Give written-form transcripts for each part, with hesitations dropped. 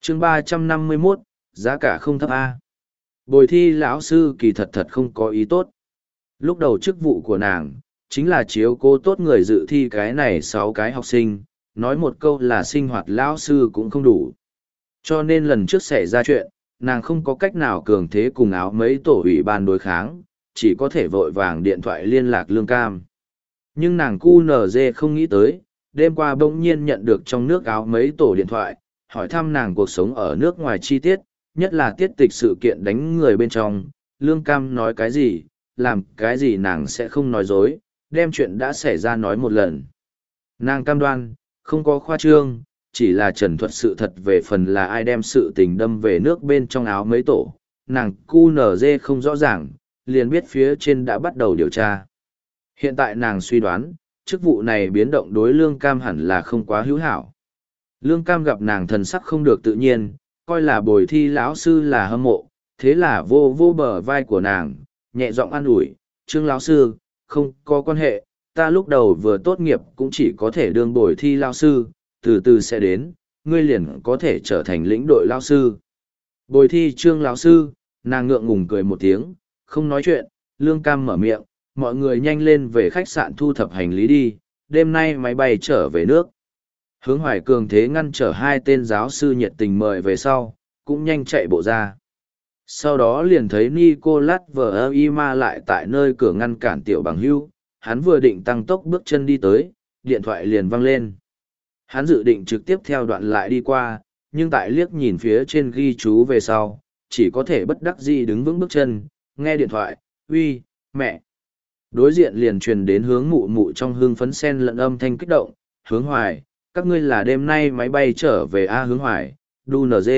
chương 351, giá cả không thấp a. Bồi thi lão sư kỳ thật thật không có ý tốt. Lúc đầu chức vụ của nàng chính là chiếu cố tốt người dự thi cái này 6 cái học sinh, nói một câu là sinh hoạt lão sư cũng không đủ. Cho nên lần trước xảy ra chuyện, nàng không có cách nào cường thế cùng áo mấy tổ ủy ban đối kháng, chỉ có thể vội vàng điện thoại liên lạc Lương Cam. Nhưng nàng QNZ không nghĩ tới, đêm qua bỗng nhiên nhận được trong nước áo mấy tổ điện thoại, hỏi thăm nàng cuộc sống ở nước ngoài chi tiết, nhất là tiết tịch sự kiện đánh người bên trong. Lương Cam nói cái gì, làm cái gì nàng sẽ không nói dối, đem chuyện đã xảy ra nói một lần. Nàng cam đoan, không có khoa trương, chỉ là trần thuật sự thật về phần là ai đem sự tình đâm về nước bên trong áo mấy tổ. Nàng QNZ không rõ ràng, liền biết phía trên đã bắt đầu điều tra. Hiện tại nàng suy đoán, chức vụ này biến động đối Lương Cam hẳn là không quá hữu hảo. Lương Cam gặp nàng thần sắc không được tự nhiên, coi là bồi thi lão sư là hâm mộ, thế là vô vô bờ vai của nàng, nhẹ giọng an ủi, Trương lão sư, không có quan hệ, ta lúc đầu vừa tốt nghiệp cũng chỉ có thể đương bồi thi lão sư, từ từ sẽ đến, ngươi liền có thể trở thành lĩnh đội lão sư. Bồi thi Trương lão sư, nàng ngượng ngùng cười một tiếng, không nói chuyện. Lương Cam mở miệng, mọi người nhanh lên về khách sạn thu thập hành lý đi, đêm nay máy bay trở về nước. Hướng Hoài cường thế ngăn trở 2 tên giáo sư nhiệt tình mời về sau, cũng nhanh chạy bộ ra. Sau đó liền thấy Nicolas Vima lại tại nơi cửa ngăn cản tiểu bằng hưu, hắn vừa định tăng tốc bước chân đi tới, điện thoại liền vang lên. Hắn dự định trực tiếp theo đoạn lại đi qua, nhưng tại liếc nhìn phía trên ghi chú về sau, chỉ có thể bất đắc dĩ đứng vững bước chân, nghe điện thoại, uy, mẹ. Đối diện liền truyền đến Hướng Mụ Mụ trong hương phấn sen lẫn âm thanh kích động, Hướng Hoài, các ngươi là đêm nay máy bay trở về A Hướng Hoài, đu NG.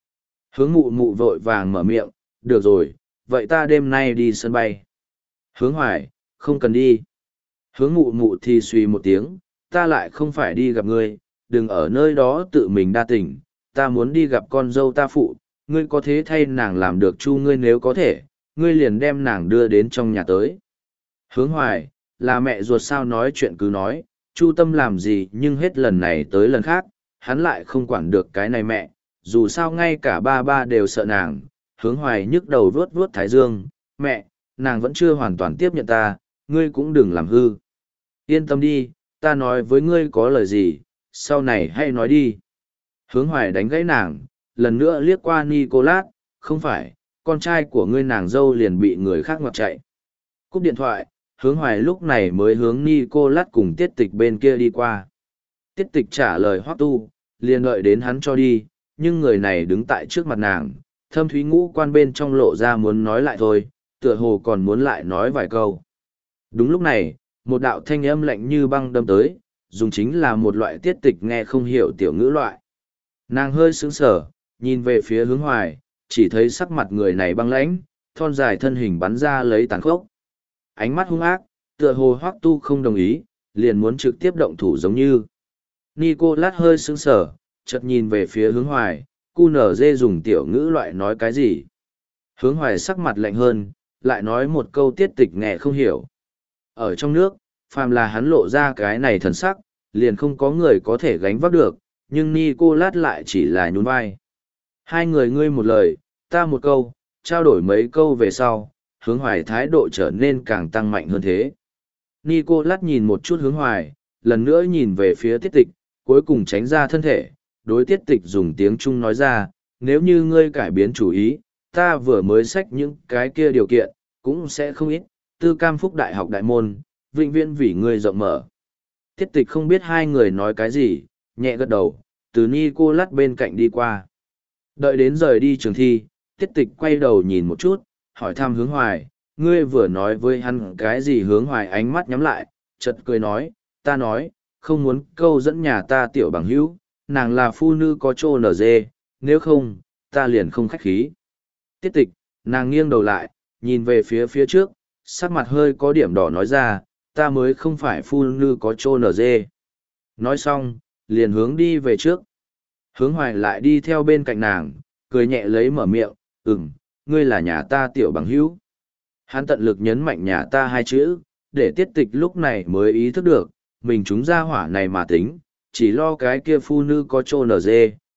Hướng Mụ Mụ vội vàng mở miệng, được rồi, vậy ta đêm nay đi sân bay. Hướng Hoài, không cần đi. Hướng Mụ Mụ thì suy một tiếng, ta lại không phải đi gặp ngươi, đừng ở nơi đó tự mình đa tình, ta muốn đi gặp con dâu ta phụ, ngươi có thế thay nàng làm được chu ngươi nếu có thể, ngươi liền đem nàng đưa đến trong nhà tới. Hướng Hoài, là mẹ ruột sao nói chuyện cứ nói, Chu Tâm làm gì nhưng hết lần này tới lần khác, hắn lại không quản được cái này mẹ, dù sao ngay cả ba đều sợ nàng. Hướng Hoài nhức đầu vuốt vuốt thái dương, mẹ, nàng vẫn chưa hoàn toàn tiếp nhận ta, ngươi cũng đừng làm hư. Yên tâm đi, ta nói với ngươi có lời gì, sau này hãy nói đi. Hướng Hoài đánh gãy nàng, lần nữa liếc qua Nicolas, không phải, con trai của ngươi nàng dâu liền bị người khác ngoặt chạy. Cúp điện thoại, Hướng Hoài lúc này mới hướng Nicolas cùng Tiết Tịch bên kia đi qua. Tiết Tịch trả lời Hoắc Tu, liền đợi đến hắn cho đi, nhưng người này đứng tại trước mặt nàng, thâm thúy ngũ quan bên trong lộ ra muốn nói lại thôi, tựa hồ còn muốn lại nói vài câu. Đúng lúc này, một đạo thanh âm lạnh như băng đâm tới, dùng chính là một loại Tiết Tịch nghe không hiểu tiểu ngữ loại. Nàng hơi sững sờ, nhìn về phía Hướng Hoài, chỉ thấy sắc mặt người này băng lãnh, thon dài thân hình bắn ra lấy tàn khốc. Ánh mắt hung ác, tựa hồ Hoắc Tu không đồng ý, liền muốn trực tiếp động thủ giống như. Nicolas hơi sững sờ, chợt nhìn về phía Hướng Hoài, QNZ dùng tiểu ngữ loại nói cái gì. Hướng Hoài sắc mặt lạnh hơn, lại nói một câu Tiết Tịch nghe không hiểu. Ở trong nước, phàm là hắn lộ ra cái này thần sắc, liền không có người có thể gánh vác được, nhưng Nicolas lại chỉ là nhún vai. Hai người ngươi một lời, ta một câu, trao đổi mấy câu về sau, Hướng Hoài thái độ trở nên càng tăng mạnh hơn thế. Nicolas nhìn một chút Hướng Hoài, lần nữa nhìn về phía Tiết Tịch, cuối cùng tránh ra thân thể, đối Tiết Tịch dùng tiếng Trung nói ra, nếu như ngươi cải biến chủ ý, ta vừa mới xách những cái kia điều kiện, cũng sẽ không ít, Tư Cam Phúc Đại học đại môn, vĩnh viễn vì ngươi rộng mở. Tiết Tịch không biết hai người nói cái gì, nhẹ gật đầu, từ Nicolas bên cạnh đi qua. Đợi đến rời đi trường thi, Tiết Tịch quay đầu nhìn một chút, hỏi thăm Hướng Hoài, ngươi vừa nói với hắn cái gì? Hướng Hoài ánh mắt nhắm lại, chợt cười nói, ta nói, không muốn câu dẫn nhà ta tiểu bằng hữu, nàng là phu nữ có trô nở dê, nếu không, ta liền không khách khí. Tiết Tịch, nàng nghiêng đầu lại, nhìn về phía trước, sắc mặt hơi có điểm đỏ nói ra, ta mới không phải phu nữ có trô nở dê. Nói xong, liền hướng đi về trước. Hướng Hoài lại đi theo bên cạnh nàng, cười nhẹ lấy mở miệng, ngươi là nhà ta tiểu bằng hữu. Hắn tận lực nhấn mạnh nhà ta hai chữ, để Tiết Tịch lúc này mới ý thức được, mình chúng ra hỏa này mà tính, chỉ lo cái kia phu nữ có trô nở dê,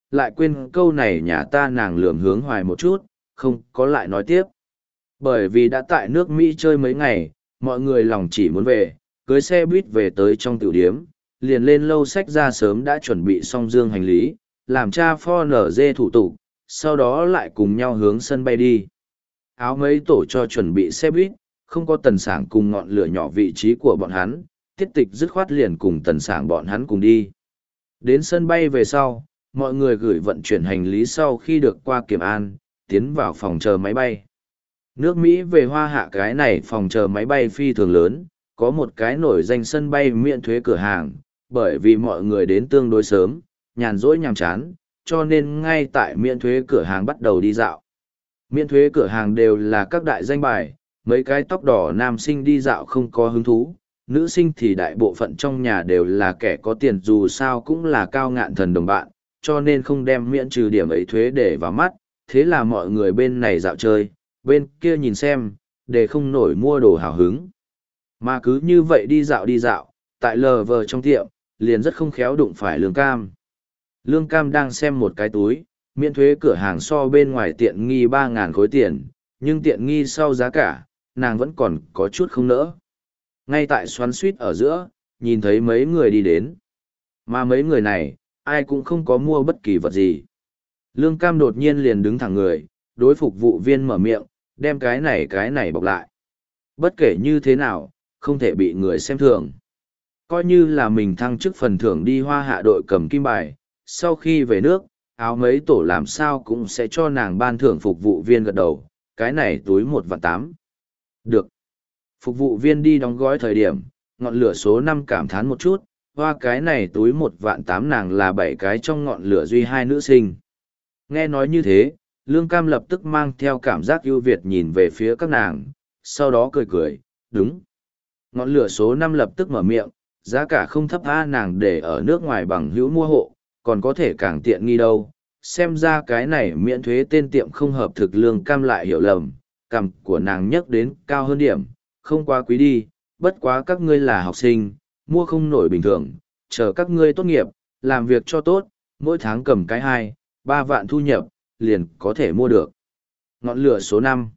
lại quên câu này nhà ta nàng lườm hướng hoài một chút, không có lại nói tiếp. Bởi vì đã tại nước Mỹ chơi mấy ngày, mọi người lòng chỉ muốn về, cưới xe buýt về tới trong tiểu điếm, liền lên lâu sách ra sớm đã chuẩn bị xong dương hành lý, làm cha pho nở dê thủ tục, sau đó lại cùng nhau hướng sân bay đi. Áo mấy tổ cho chuẩn bị xe buýt, không có tần sảng cùng ngọn lửa nhỏ vị trí của bọn hắn, tiết tịch dứt khoát liền cùng tần sảng bọn hắn cùng đi. Đến sân bay về sau, mọi người gửi vận chuyển hành lý sau khi được qua kiểm an, tiến vào phòng chờ máy bay. Nước Mỹ về Hoa Hạ cái này phòng chờ máy bay phi thường lớn, có một cái nổi danh sân bay miễn thuế cửa hàng, bởi vì mọi người đến tương đối sớm, nhàn rỗi nhàm chán, cho nên ngay tại miễn thuế cửa hàng bắt đầu đi dạo. Miễn thuế cửa hàng đều là các đại danh bài, mấy cái tóc đỏ nam sinh đi dạo không có hứng thú, nữ sinh thì đại bộ phận trong nhà đều là kẻ có tiền dù sao cũng là cao ngạn thần đồng bạn, cho nên không đem miễn trừ điểm ấy thuế để vào mắt, thế là mọi người bên này dạo chơi, bên kia nhìn xem, để không nổi mua đồ hào hứng. Mà cứ như vậy đi dạo, tại lờ vờ trong tiệm, liền rất không khéo đụng phải Lương Cam. Lương Cam đang xem một cái túi, miễn thuế cửa hàng so bên ngoài tiện nghi 3.000 khối tiền, nhưng tiện nghi sau giá cả, nàng vẫn còn có chút không nỡ. Ngay tại xoắn suýt ở giữa, nhìn thấy mấy người đi đến. Mà mấy người này, ai cũng không có mua bất kỳ vật gì. Lương Cam đột nhiên liền đứng thẳng người, đối phục vụ viên mở miệng, đem cái này bọc lại. Bất kể như thế nào, không thể bị người xem thường. Coi như là mình thăng chức phần thưởng đi Hoa Hạ đội cầm kim bài, sau khi về nước, áo mấy tổ làm sao cũng sẽ cho nàng ban thưởng. Phục vụ viên gật đầu, cái này túi 1.800.000. Được. Phục vụ viên đi đóng gói thời điểm, ngọn lửa số 5 cảm thán một chút, hoa cái này túi 1.800.000 nàng là 7 cái trong ngọn lửa duy 2 nữ sinh. Nghe nói như thế, Lương Cam lập tức mang theo cảm giác ưu việt nhìn về phía các nàng, sau đó cười cười, đúng. Ngọn lửa số 5 lập tức mở miệng, giá cả không thấp nàng để ở nước ngoài bằng hữu mua hộ, còn có thể càng tiện nghi đâu. Xem ra cái này miễn thuế tên tiệm không hợp thực. Lương Cam lại hiểu lầm, cằm của nàng nhấc đến cao hơn điểm, không quá quý đi, bất quá các ngươi là học sinh, mua không nổi bình thường, chờ các ngươi tốt nghiệp, làm việc cho tốt, mỗi tháng cầm cái 2-3 vạn thu nhập, liền có thể mua được. Ngọn lửa số 5.